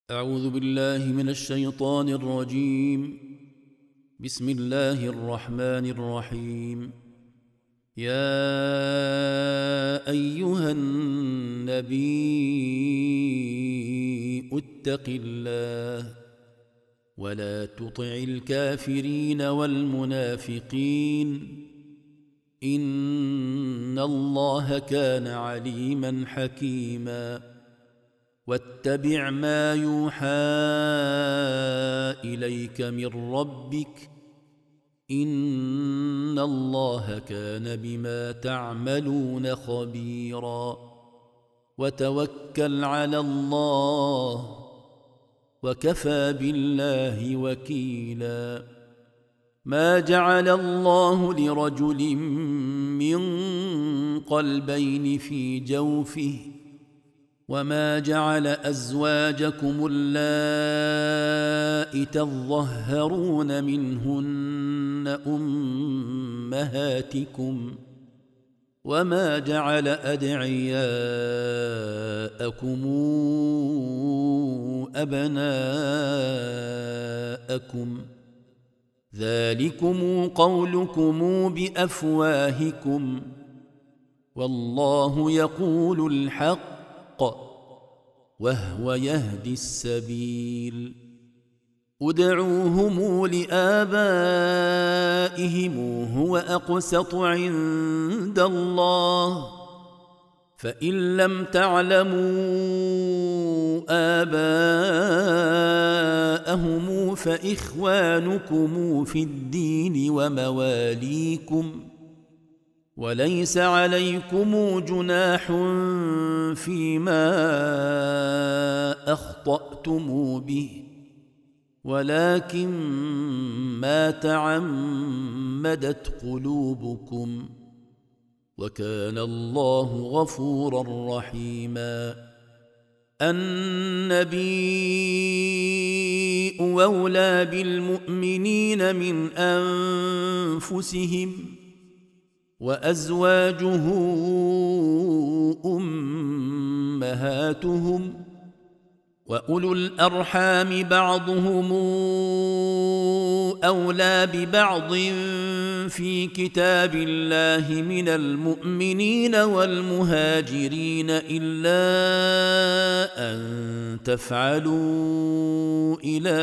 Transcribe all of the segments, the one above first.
أعوذ بالله من الشيطان الرجيم. بسم الله الرحمن الرحيم. يا أيها النبي اتق الله ولا تطع الكافرين والمنافقين إن الله كان عليما حكيما. واتبع ما يوحى إليك من ربك إن الله كان بما تعملون خبيرا. وتوكل على الله وكفى بالله وكيلا. ما جعل الله لرجل من قلبين في جوفه وما جعل أزواجكم اللائي تظهرون منهن أمهاتكم وما جعل أدعياءكم أبناءكم ذلكم قولكم بأفواهكم والله يقول الحق وهو يهدي السبيل. ادعوهم لآبائهم هو أقسط عند الله فإن لم تعلموا آباءهم فإخوانكم في الدين ومواليكم وليس عليكم جناح فيما أخطأتم به ولكن ما تعمدت قلوبكم وكان الله غفورا رحيما. النبي أولى بالمؤمنين من أنفسهم وأزواجه أمهاتهم وأولو الأرحام بعضهم أولى ببعض في كتاب الله من المؤمنين والمهاجرين إلا أن تفعلوا إلى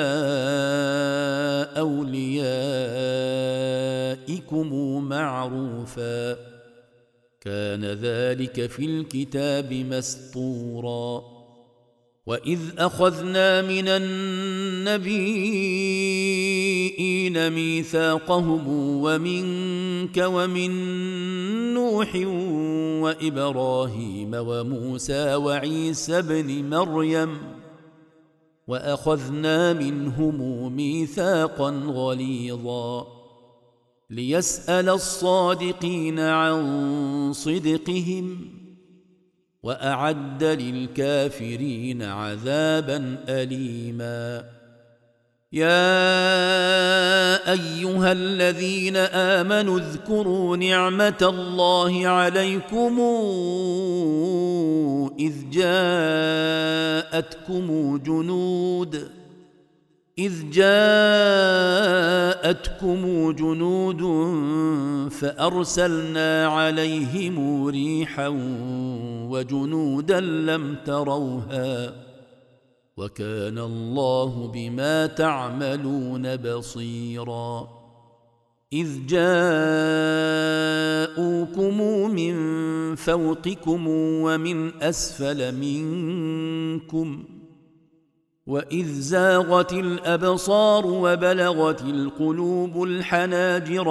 أوليائكم معروفا كان ذلك في الكتاب مسطورا. وإذ أخذنا من النبيين ميثاقهم ومنك ومن نوح وإبراهيم وموسى وعيسى ابن مريم وأخذنا منهم ميثاقا غليظا ليسأل الصادقين عن صدقهم وأعد للكافرين عذابا أليما. يا أيها الذين آمنوا اذكروا نعمة الله عليكم إذ جاءتكم جنود فأرسلنا عليهم ريحا وجنودا لم تروها وكان الله بما تعملون بصيرا. إذ جاءوكم من فوقكم ومن أسفل منكم وإذ زاغت الأبصار وبلغت القلوب الحناجر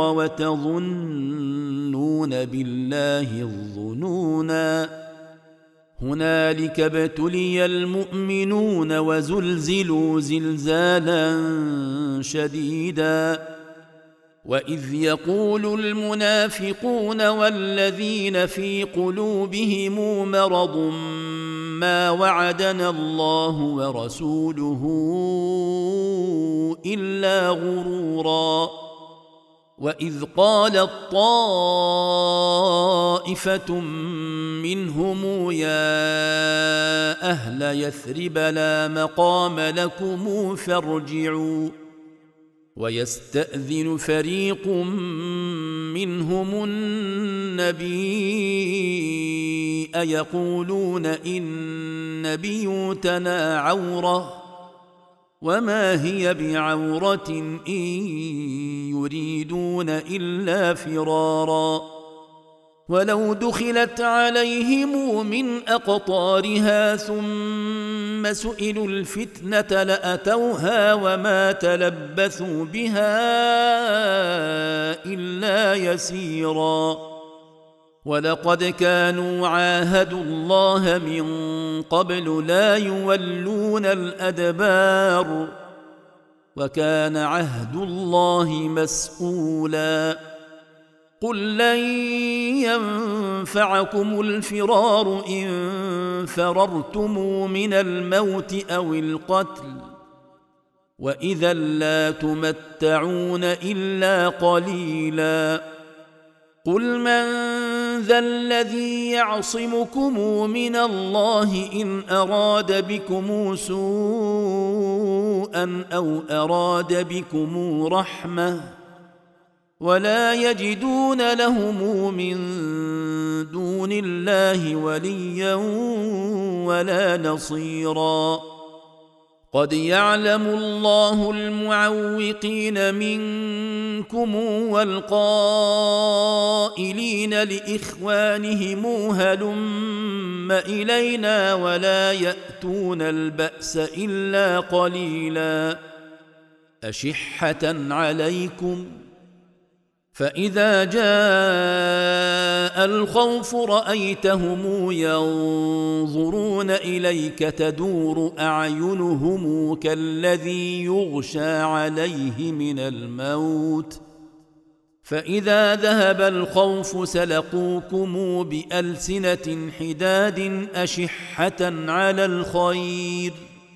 وتظنون بالله الظنونا هنالك ابتلي المؤمنون وزلزلوا زلزالا شديدا. وإذ يقول المنافقون والذين في قلوبهم مرض ما وعدنا الله ورسوله إلا غرورا. وإذ قالت طائفة منهم يا أهل يثرب لا مقام لكم فارجعوا ويستأذن فريق منهم النبي يقولون إن بيوتنا عورة وما هي بعورة إن يريدون إلا فرارا ولو دخلت عليهم من أقطارها ثم سئلوا الفتنة لأتوها وما تلبثوا بها إلا يسيرا ولقد كانوا عاهدوا الله من قبل لا يولون الأدبار وكان عهد الله مسؤولا قل لن ينفعكم الفرار إن فررتم من الموت أو القتل وإذا لا تمتعون إلا قليلا قل من ذا الذي يعصمكم من الله إن أراد بكم سوءا أو أراد بكم رحمة ولا يجدون لهم من دون الله وليا ولا نصيرا قد يعلم الله المعوقين منكم والقائلين لإخوانهم هلم إلينا ولا يأتون البأس إلا قليلا أشحة عليكم فإذا جاء الخوف رأيتهم ينظرون إليك تدور أعينهم كالذي يغشى عليه من الموت فإذا ذهب الخوف سلقوكم بألسنة حداد أشحة على الخير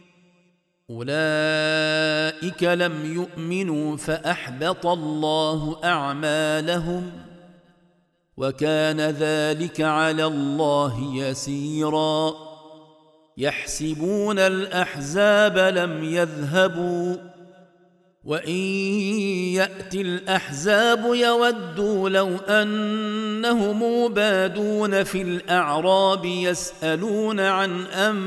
أولئك لم يؤمنوا فأحبط الله أعمالهم وكان ذلك على الله يسيرا يحسبون الأحزاب لم يذهبوا وإن يأتي الأحزاب يودوا لو أنهم بادون في الأعراب يسألون عن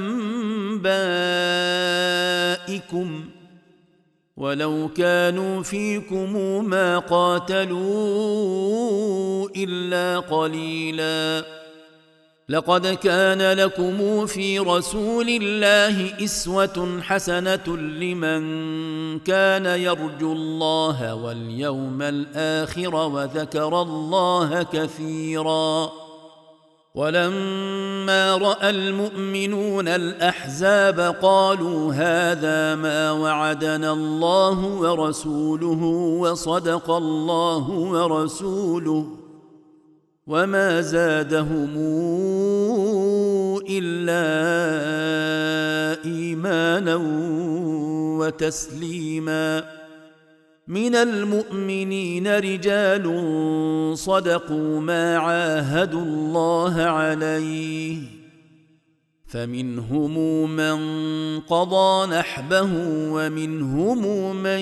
أنبائكم ولو كانوا فيكم ما قاتلوا إلا قليلا لقد كان لكم في رسول الله أسوة حسنة لمن كان يرجو الله واليوم الآخر وذكر الله كثيرا ولما رأى المؤمنون الأحزاب قالوا هذا ما وعدنا الله ورسوله وصدق الله ورسوله وما زادهم إلا إيمانا وتسليما من المؤمنين رجال صدقوا ما عاهدوا الله عليه فمنهم من قضى نحبه ومنهم من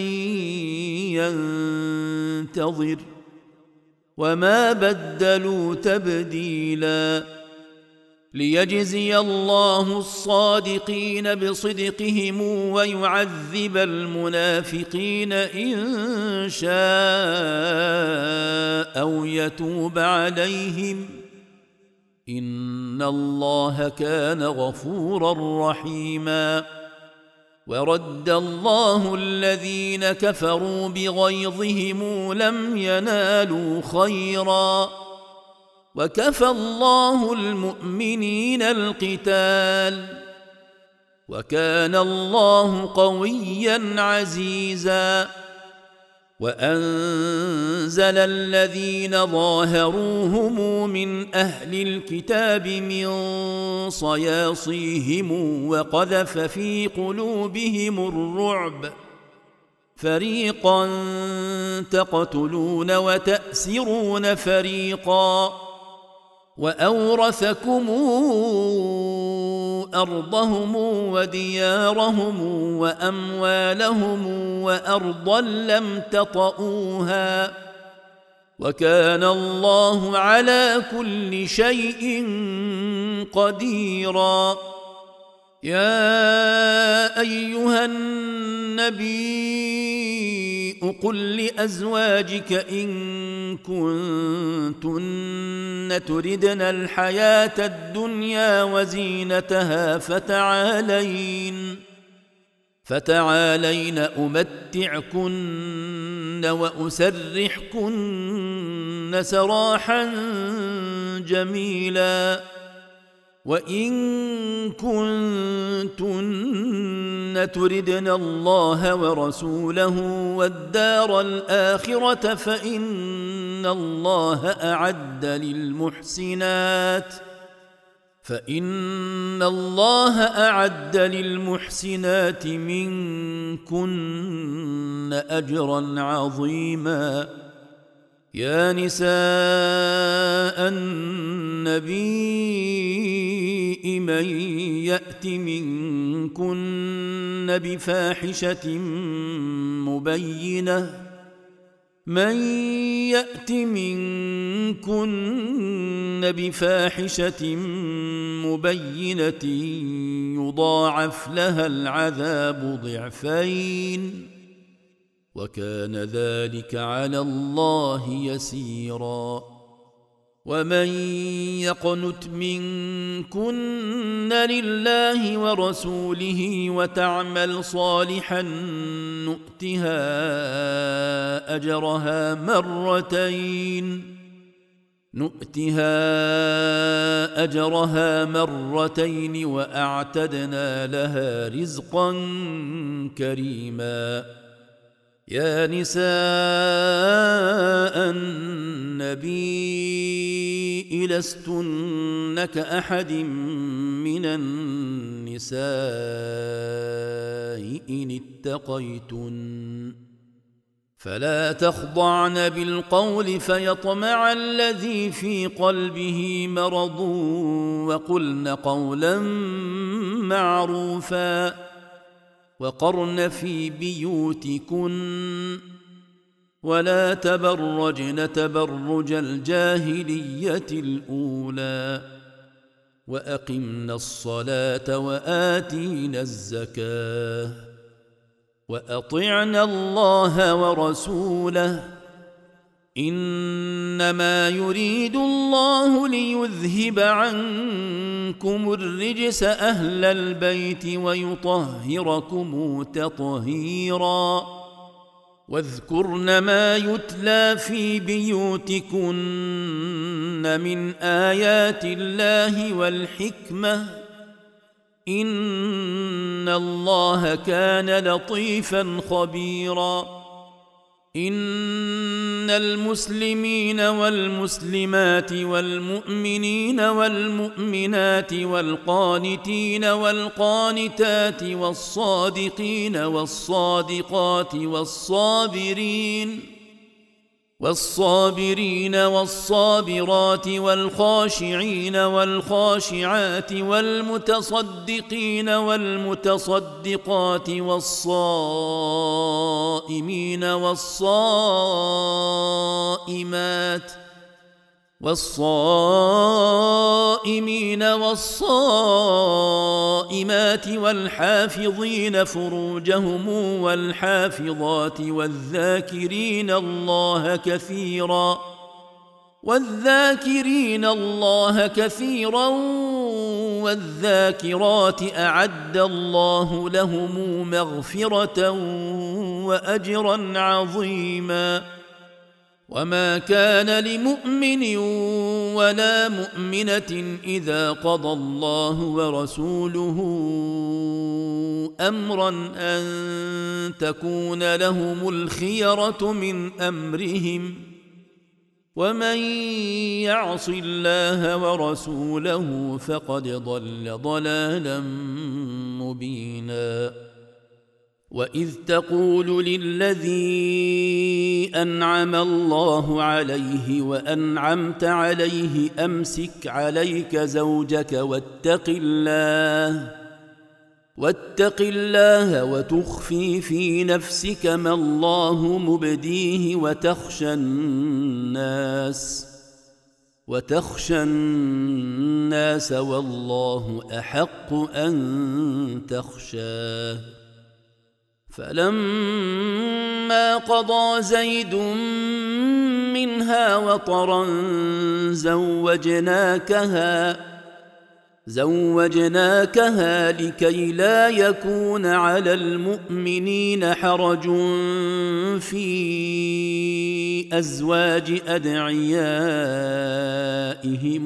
ينتظر وما بدلوا تبديلا ليجزي الله الصادقين بصدقهم ويعذب المنافقين إن شاء أو يتوب عليهم إن الله كان غفورا رحيما ورد الله الذين كفروا بغيظهم لم ينالوا خيرا وكفى الله المؤمنين القتال وكان الله قويا عزيزا وأنزل الذين ظاهروهم من أهل الكتاب من صياصيهم وقذف في قلوبهم الرعب فريقا تقتلون وتأسرون فريقا وأورثكم أرضهم وديارهم وأموالهم وأرضا لم تطئوها وكان الله على كل شيء قديرا. يا أيها النبي قل لأزواجك إن كنتن تردن الحياة الدنيا وزينتها فتعالين أمتعكن وأسرحكن سراحا جميلا. وإن كنتن تردن الله ورسوله والدار الآخرة فإن الله أعد للمحسنات منكن أجرا عظيما. يا نساء النبي من يأت منكن بفاحشة مبينة يضاعف لها العذاب ضعفين وكان ذلك على الله يسيرا. ومن يقنت منكن لله ورسوله وتعمل صالحا نؤتها أجرها مرتين وأعتدنا لها رزقا كريما. يا نساء النبي لستن كأحد من النساء إن اتقيتن فلا تخضعن بالقول فيطمع الذي في قلبه مرض وقلن قولا معروفا وقرن في بيوتكن ولا تبرجن تبرج الجاهلية الأولى وأقمنا الصلاة وآتينا الزكاة وأطعنا الله ورسوله إنما يريد الله ليذهب عنكم الرجس أهل البيت ويطهركم تطهيرا. واذكرن ما يتلى في بيوتكن من آيات الله والحكمة إن الله كان لطيفا خبيرا. إن المسلمين والمسلمات والمؤمنين والمؤمنات والقانتين والقانتات والصادقين والصادقات والصابرين والصابرات والخاشعين والخاشعات والمتصدقين والمتصدقات والصائمين والصائمات والحافظين فروجهم والحافظات والذاكرين الله كثيرا والذاكرات أعد الله لهم مغفرة وأجرا عظيما. وما كان لمؤمن ولا مؤمنة إذا قضى الله ورسوله أمرا أن تكون لهم الخيرة من أمرهم ومن يعص الله ورسوله فقد ضل ضلالا مبينا. وإذ تقول للذي أنعم الله عليه وأنعمت عليه أمسك عليك زوجك واتق الله وتخفي في نفسك ما الله مبديه وتخشى الناس والله أحق أن تخشاه. فلما قضى زيد منها وطرا زوجناكها لكي لا يكون على المؤمنين حرج في أزواج أدعيائهم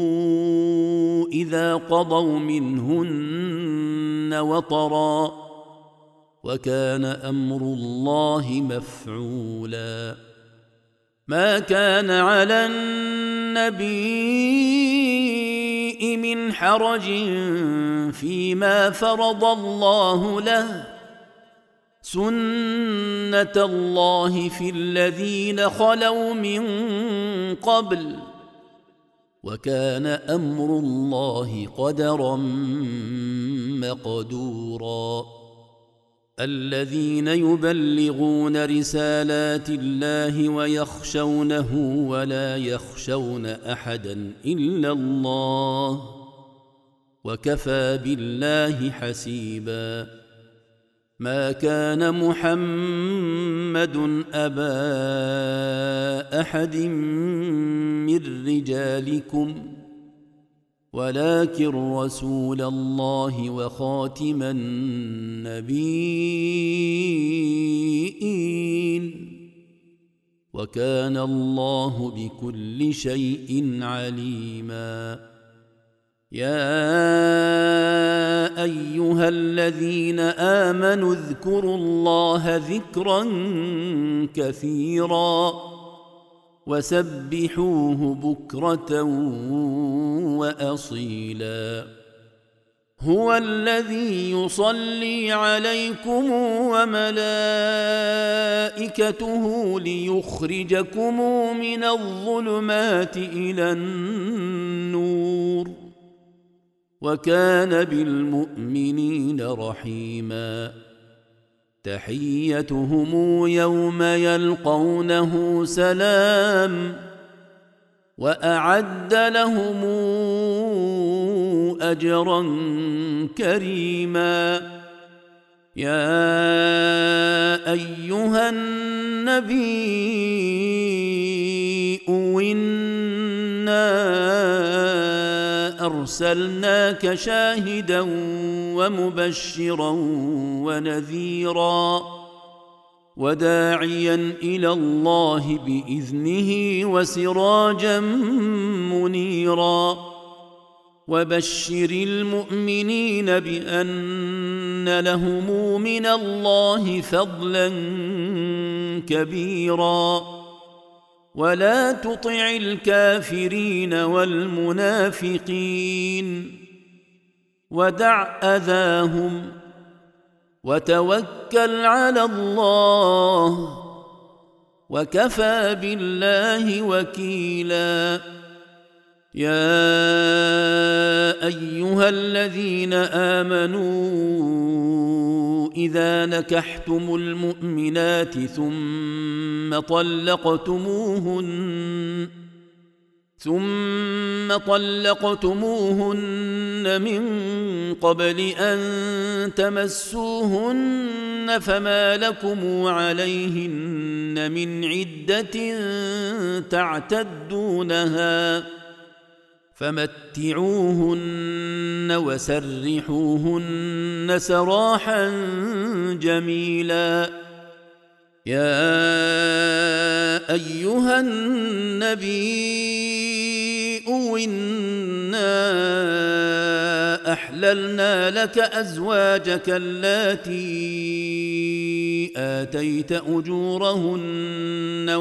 إذا قضوا منهن وطرا، وكان أمر الله مفعولا. ما كان على النبي من حرج فيما فرض الله له، سنة الله في الذين خلوا من قبل، وكان أمر الله قدرا مقدورا. الذين يبلغون رسالات الله ويخشونه ولا يخشون أحدا إلا الله، وكفى بالله حسيبا. ما كان محمد أبا أحد من رجالكم ولكن رسول الله وخاتم النبيين، وكان الله بكل شيء عليما. يا أيها الذين آمنوا اذكروا الله ذكرا كثيرا وسبحوه بكرة وأصيلا. هو الذي يصلي عليكم وملائكته ليخرجكم من الظلمات إلى النور، وكان بالمؤمنين رحيما. تحيتهم يوم يلقونه سلام، وأعد لهم أجرا كريما. يا أيها النبي إنا أرسلناك شاهدا ومبشرا ونذيرا وداعيا إلى الله بإذنه وسراجا منيرا. وبشر المؤمنين بأن لهم من الله فضلا كبيرا، ولا تطع الكافرين والمنافقين ودع أذاهم وتوكل على الله، وكفى بالله وكيلا. يا أيها الذين آمنوا إذا نكحتم المؤمنات ثم طلقتموهن من قبل أن تمسوهن فما لكم عليهن من عدة تعتدونها، فمتعوهن وسرحوهن سراحا جميلا. يا أيها النبي إنا أحللنا لك أزواجك اللاتي آتيت أجورهن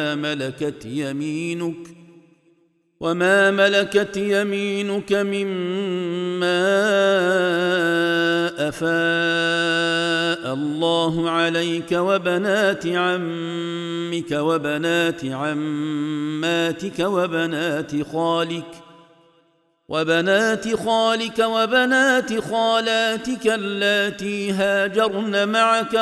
وما ملكت يمينك مما أفاء الله عليك وبنات عمك وبنات عماتك وبنات خالك وبنات خالاتك اللاتي هاجرن معك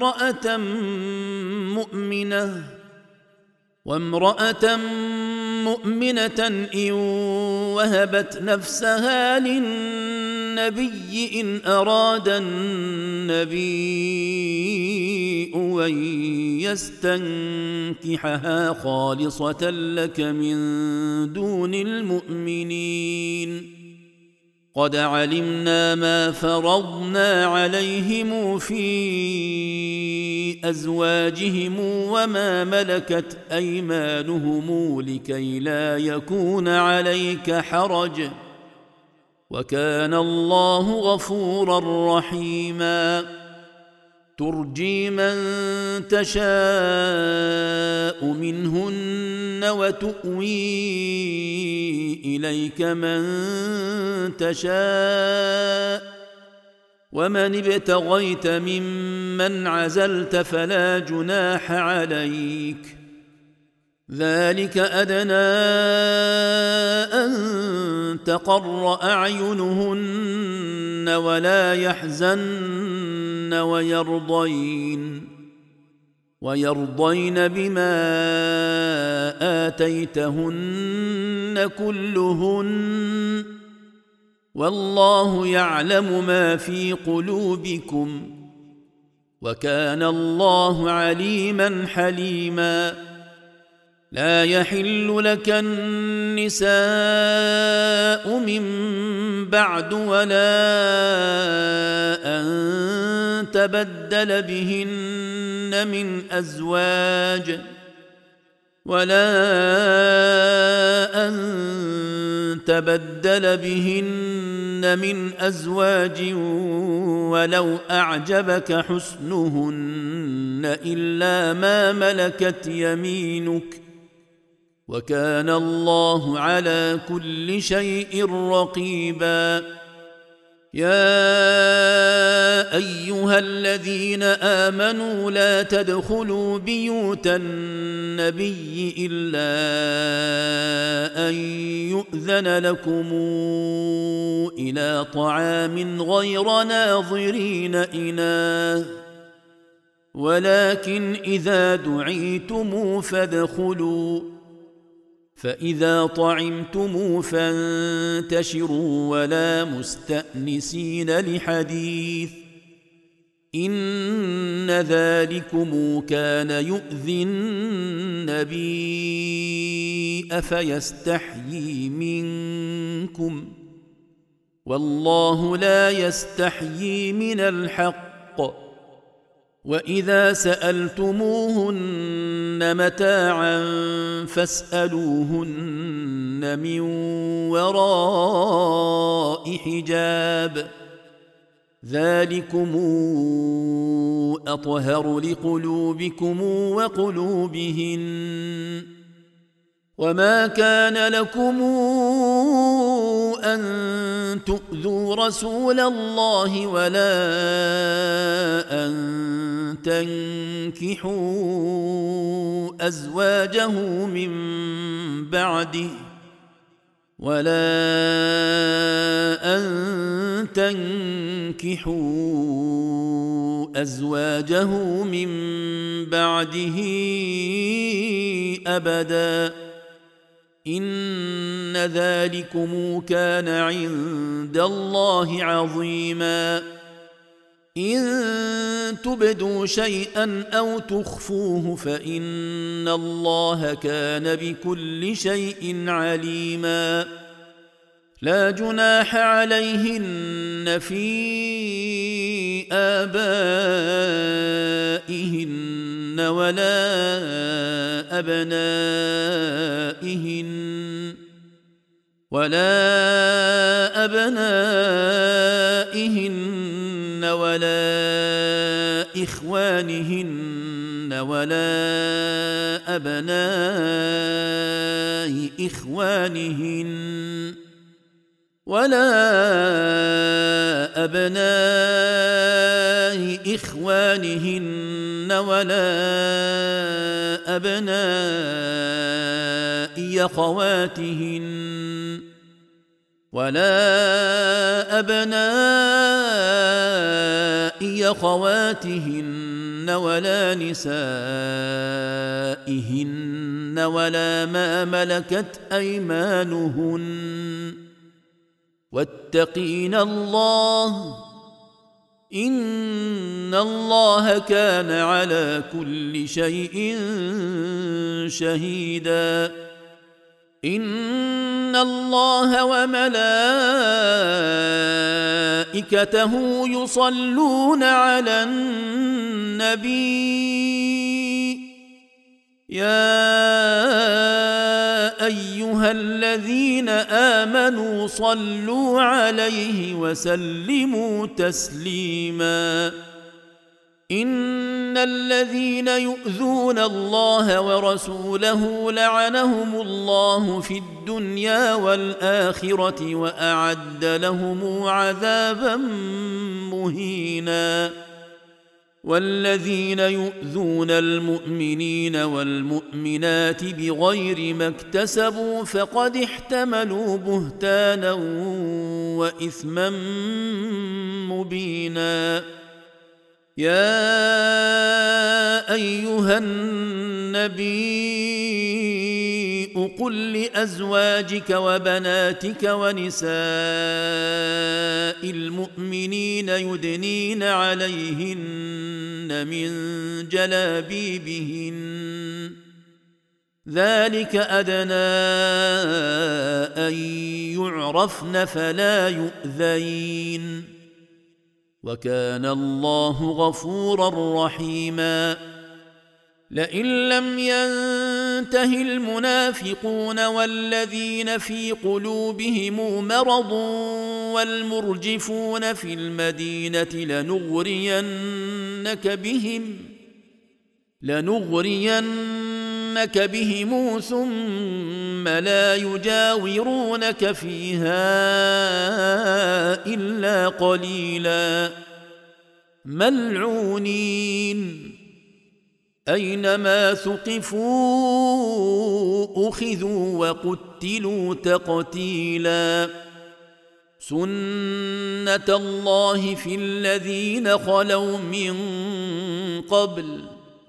وامرأة مؤمنة إن وهبت نفسها للنبي إن أراد النبي أن يستنكحها خالصة لك من دون المؤمنين قد علمنا ما فرضنا عليهم في أزواجهم وما ملكت أيمانهم لكي لا يكون عليك حرج وكان الله غفورا رحيما ترجي من تشاء منهن وتؤوي إليك من تشاء ومن ابتغيت ممن عزلت فلا جناح عليك ذلك أدنى أن تقر أعينهن ولا يحزن ويرضين بما آتيتهن كلهن والله يعلم ما في قلوبكم وكان الله عليما حليما لا يحل لك النساء من بعد ولا أن تبدل بهن من أزواج ولو أعجبك حسنهن إلا ما ملكت يمينك وكان الله على كل شيء رقيبا يا أيها الذين آمنوا لا تدخلوا بيوت النبي إلا أن يؤذن لكم إلى طعام غير ناظرين إناه ولكن إذا دعيتم فادخلوا فإذا طعمتم فانتشروا ولا مستأنسين لحديث إن ذلكم كان يؤذي النبي أفيستحيي منكم والله لا يستحيي من الحق وإذا سألتموهن متاعا فاسألوهن من وراء حجاب ذلكم أطهر لقلوبكم وقلوبهن وما كان لكم أن تؤذوا رسول الله ولا أن تنكحوا أزواجه من بعده أبدا إن ذلكم كان عند الله عظيما إن تبدوا شيئا أو تخفوه فإن الله كان بكل شيء عليما لا جناح عليهن في آبائهن ولا أبنائهن ولا إخوانهن ولا أبناء إخوانهن ولا أبناء إخوانهن ولا أبناء أخواتهن ولا نسائهن ولا ما ملكت أيمانهن واتقين الله إن الله كان على كل شيء شهيدا إن الله وملائكته يصلون على النبي يا أيها الذين آمنوا صلوا عليه وسلموا تسليما إن الذين يؤذون الله ورسوله لعنهم الله في الدنيا والآخرة وأعد لهم عذابا مهينا والذين يؤذون المؤمنين والمؤمنات بغير ما اكتسبوا فقد احتملوا بهتانا وإثما مبينا يا أيها النبي قل لأزواجك وبناتك ونساء المؤمنين يدنين عليهن من جلابيبهن ذلك أدنى أن يعرفن فلا يؤذين وكان الله غفورا رحيما لئن لم ينته المنافقون والذين في قلوبهم مرض والمرجفون في المدينة لنغرينك بهم ثم لا يجاورونك فيها إلا قليلا ملعونين أينما ثقفوا أخذوا وقتلوا تقتيلا سنة الله في الذين خلوا من قبل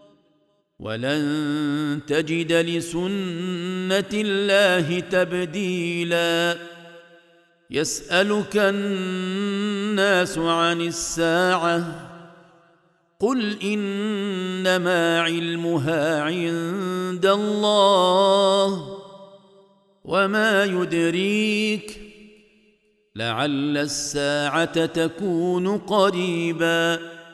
ولن تجد لسنة الله تبديلا يسألك الناس عن الساعة قل إنما علمها عند الله وما يدريك لعل الساعة تكون قريبا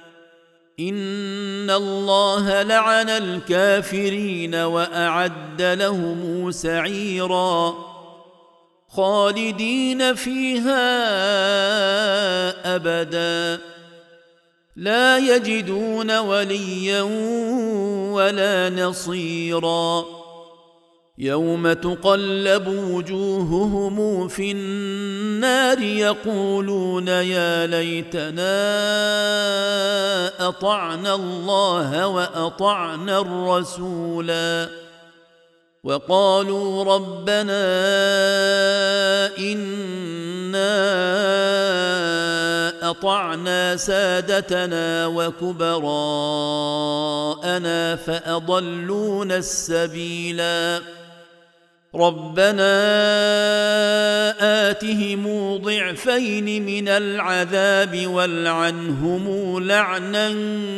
إن الله لعن الكافرين وأعد لهم سعيرا خالدين فيها أبدا لا يجدون وليا ولا نصيرا يوم تقلب وجوههم في النار يقولون يا ليتنا أطعنا الله وأطعنا الرسولا وقالوا ربنا إنا أطعنا سادتنا وكبراءنا فأضلونا السبيلا ربنا آتهم ضعفين من العذاب والعنهم لعنا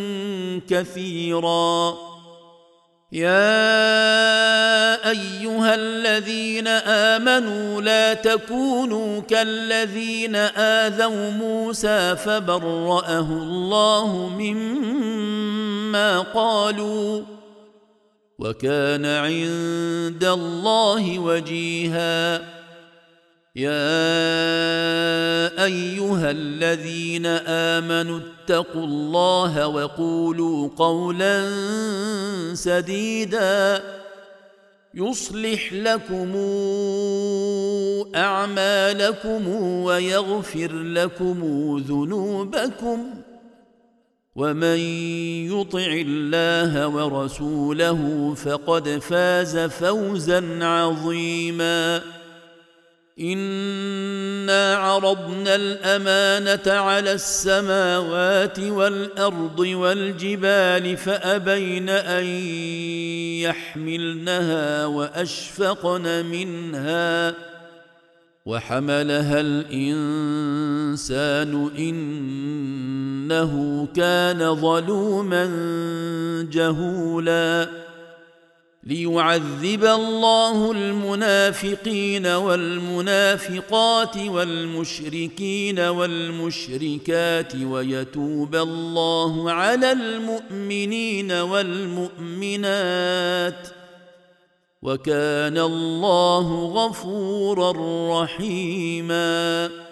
كثيرا يا أيها الذين آمنوا لا تكونوا كالذين آذوا موسى فبرأه الله مما قالوا وكان عند الله وجيها يا أيها الذين آمنوا اتقوا الله وقولوا قولا سديدا يصلح لكم أعمالكم ويغفر لكم ذنوبكم ومن يطع الله ورسوله فقد فاز فوزا عظيما. إنا عرضنا الأمانة على السماوات والأرض والجبال فأبين أن يحملنها وأشفقن منها وحملها الإنسان إنه كان ظلوما جهولا. ليعذب الله المنافقين والمنافقات والمشركين والمشركات ويتوب الله على المؤمنين والمؤمنات وكان الله غفورا رحيما.